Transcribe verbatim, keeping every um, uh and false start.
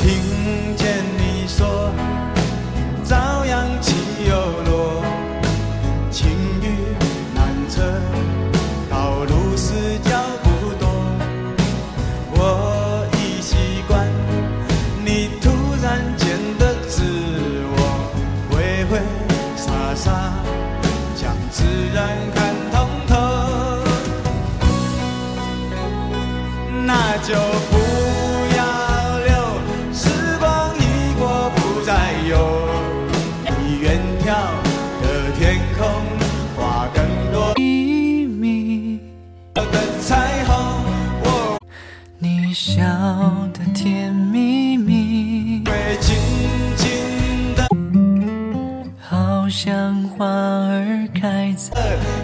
听见你说朝阳起又落，晴雨难测，道路是脚不多。我已习惯你突然间的自我，挥挥洒洒将自然看通透，那就不要留，时光一过不再有，你远眺的天空画更多秘密， 的彩虹，我你笑得甜蜜蜜， 会静静的好像花儿开在